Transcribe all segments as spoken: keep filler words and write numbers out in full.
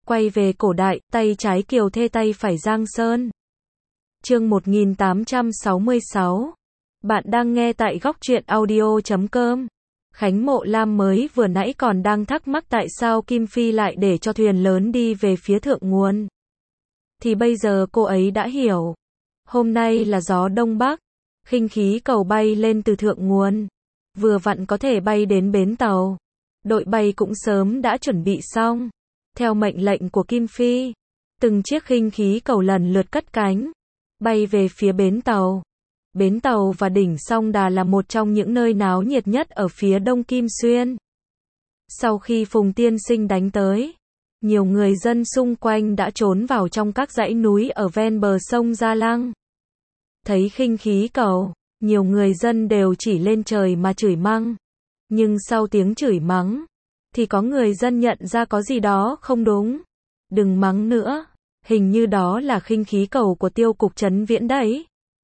Quay về cổ đại, tay trái Kiều Thê tay phải Giang Sơn. Chương một nghìn tám trăm sáu mươi sáu. Bạn đang nghe tại góc truyện audio chấm com. Khánh Mộ Lam mới vừa nãy còn đang thắc mắc tại sao Kim Phi lại để cho thuyền lớn đi về phía thượng nguồn. Thì bây giờ cô ấy đã hiểu. Hôm nay là gió đông bắc, khinh khí cầu bay lên từ thượng nguồn, vừa vặn có thể bay đến bến tàu. Đội bay cũng sớm đã chuẩn bị xong. Theo mệnh lệnh của Kim Phi, từng chiếc khinh khí cầu lần lượt cất cánh, bay về phía bến tàu. Bến tàu và đỉnh Song Đà là một trong những nơi náo nhiệt nhất ở phía đông Kim Xuyên. Sau khi Phùng Tiên Sinh đánh tới, nhiều người dân xung quanh đã trốn vào trong các dãy núi ở ven bờ sông Gia Lăng. Thấy khinh khí cầu, nhiều người dân đều chỉ lên trời mà chửi mắng. Nhưng sau tiếng chửi mắng, thì có người dân nhận ra có gì đó không đúng. Đừng mắng nữa, hình như đó là khinh khí cầu của Tiêu cục Trấn Viễn đấy.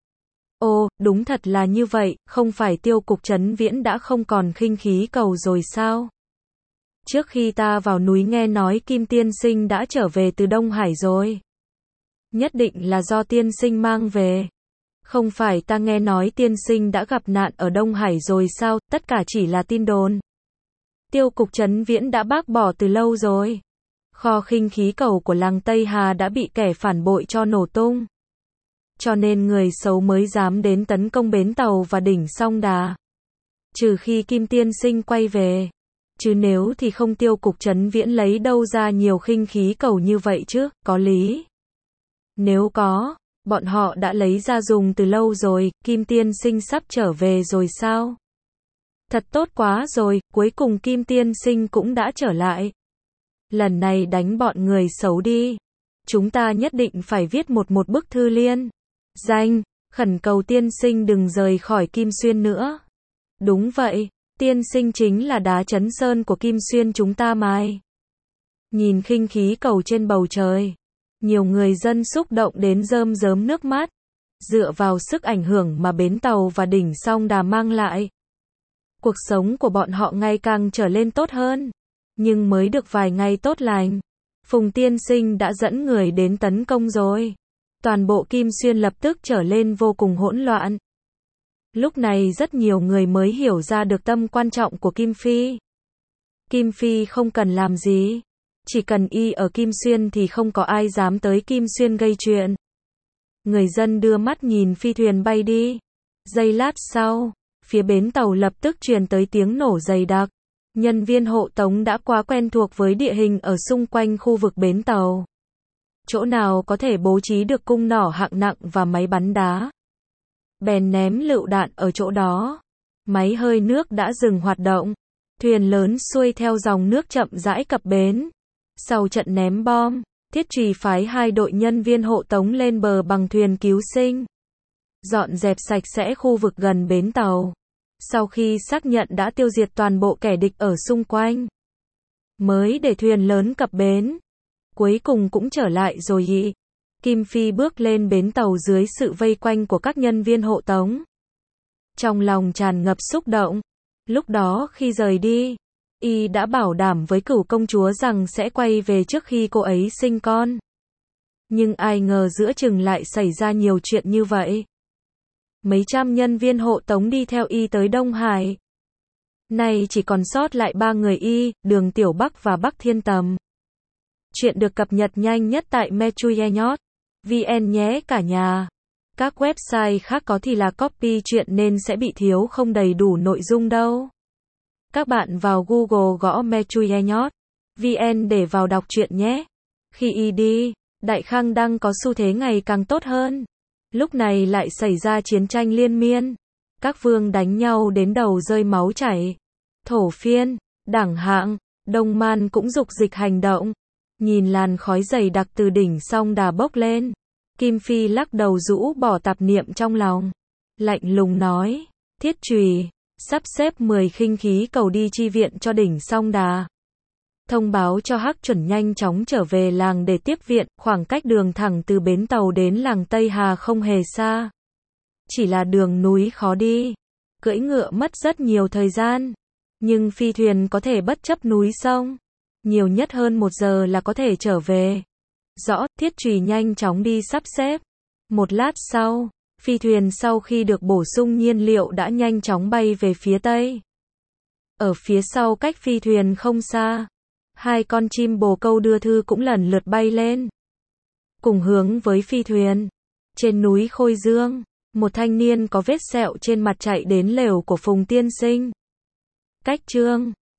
Ồ, đúng thật là như vậy, không phải Tiêu cục Trấn Viễn đã không còn khinh khí cầu rồi sao? Trước khi ta vào núi nghe nói Kim Tiên Sinh đã trở về từ Đông Hải rồi. Nhất định là do Tiên Sinh mang về. Không phải ta nghe nói Tiên Sinh đã gặp nạn ở Đông Hải rồi sao, tất cả chỉ là tin đồn. Tiêu cục Trấn Viễn đã bác bỏ từ lâu rồi. Kho khinh khí cầu của làng Tây Hà đã bị kẻ phản bội cho nổ tung. Cho nên người xấu mới dám đến tấn công bến tàu và đỉnh Song Đà. Trừ khi Kim Tiên Sinh quay về. Chứ nếu thì không, Tiêu cục Trấn Viễn lấy đâu ra nhiều khinh khí cầu như vậy chứ, có lý. Nếu có, bọn họ đã lấy ra dùng từ lâu rồi. Kim Tiên Sinh sắp trở về rồi sao? Thật tốt quá rồi, cuối cùng Kim Tiên Sinh cũng đã trở lại. Lần này đánh bọn người xấu đi. Chúng ta nhất định phải viết một một bức thư liên danh, khẩn cầu Tiên Sinh đừng rời khỏi Kim Xuyên nữa. Đúng vậy, Tiên Sinh chính là đá chấn sơn của Kim Xuyên chúng ta mai. Nhìn khinh khí cầu trên bầu trời, nhiều người dân xúc động đến rơm rớm nước mắt. Dựa vào sức ảnh hưởng mà bến tàu và đỉnh Song Đà mang lại, cuộc sống của bọn họ ngày càng trở lên tốt hơn. Nhưng mới được vài ngày tốt lành, Phùng Tiên Sinh đã dẫn người đến tấn công rồi. Toàn bộ Kim Xuyên lập tức trở lên vô cùng hỗn loạn. Lúc này rất nhiều người mới hiểu ra được tâm quan trọng của Kim Phi. Kim Phi không cần làm gì, chỉ cần y ở Kim Xuyên thì không có ai dám tới Kim Xuyên gây chuyện. Người dân đưa mắt nhìn phi thuyền bay đi. Giây lát sau, phía bến tàu lập tức truyền tới tiếng nổ dày đặc. Nhân viên hộ tống đã quá quen thuộc với địa hình ở xung quanh khu vực bến tàu. Chỗ nào có thể bố trí được cung nỏ hạng nặng và máy bắn đá, bèn ném lựu đạn ở chỗ đó. Máy hơi nước đã dừng hoạt động. Thuyền lớn xuôi theo dòng nước chậm rãi cập bến. Sau trận ném bom, Thiết Trùy phái hai đội nhân viên hộ tống lên bờ bằng thuyền cứu sinh, dọn dẹp sạch sẽ khu vực gần bến tàu. Sau khi xác nhận đã tiêu diệt toàn bộ kẻ địch ở xung quanh, mới để thuyền lớn cập bến. Cuối cùng cũng trở lại rồi nhỉ. Kim Phi bước lên bến tàu dưới sự vây quanh của các nhân viên hộ tống. Trong lòng tràn ngập xúc động. Lúc đó khi rời đi, y đã bảo đảm với Cửu công chúa rằng sẽ quay về trước khi cô ấy sinh con. Nhưng ai ngờ giữa chừng lại xảy ra nhiều chuyện như vậy. Mấy trăm nhân viên hộ tống đi theo y tới Đông Hải. Nay chỉ còn sót lại ba người y, Đường Tiểu Bắc và Bắc Thiên Tầm. Chuyện được cập nhật nhanh nhất tại metruyeh chấm vn nhé cả nhà. Các website khác có thì là copy chuyện nên sẽ bị thiếu không đầy đủ nội dung đâu. Các bạn vào Google gõ metruyeh chấm vn để vào đọc truyện nhé. Khi y đi, Đại Khang đang có xu thế ngày càng tốt hơn. Lúc này lại xảy ra chiến tranh liên miên. Các vương đánh nhau đến đầu rơi máu chảy. Thổ Phiên, Đảng Hạng, Đông Man cũng dục dịch hành động. Nhìn làn khói dày đặc từ đỉnh Song Đà bốc lên, Kim Phi lắc đầu rũ bỏ tạp niệm trong lòng. Lạnh lùng nói, Thiết Trùy, sắp xếp mười khinh khí cầu đi chi viện cho đỉnh Song Đà. Thông báo cho Hắc Chuẩn nhanh chóng trở về làng để tiếp viện. Khoảng cách đường thẳng từ bến tàu đến làng Tây Hà không hề xa. Chỉ là đường núi khó đi, cưỡi ngựa mất rất nhiều thời gian. Nhưng phi thuyền có thể bất chấp núi sông. Nhiều nhất hơn một giờ là có thể trở về. Rõ, Thiết Trùy nhanh chóng đi sắp xếp. Một lát sau, phi thuyền sau khi được bổ sung nhiên liệu đã nhanh chóng bay về phía tây. Ở phía sau cách phi thuyền không xa, hai con chim bồ câu đưa thư cũng lần lượt bay lên, cùng hướng với phi thuyền. Trên núi Khôi Dương, một thanh niên có vết sẹo trên mặt chạy đến lều của Phùng tiên sinh. Cách chương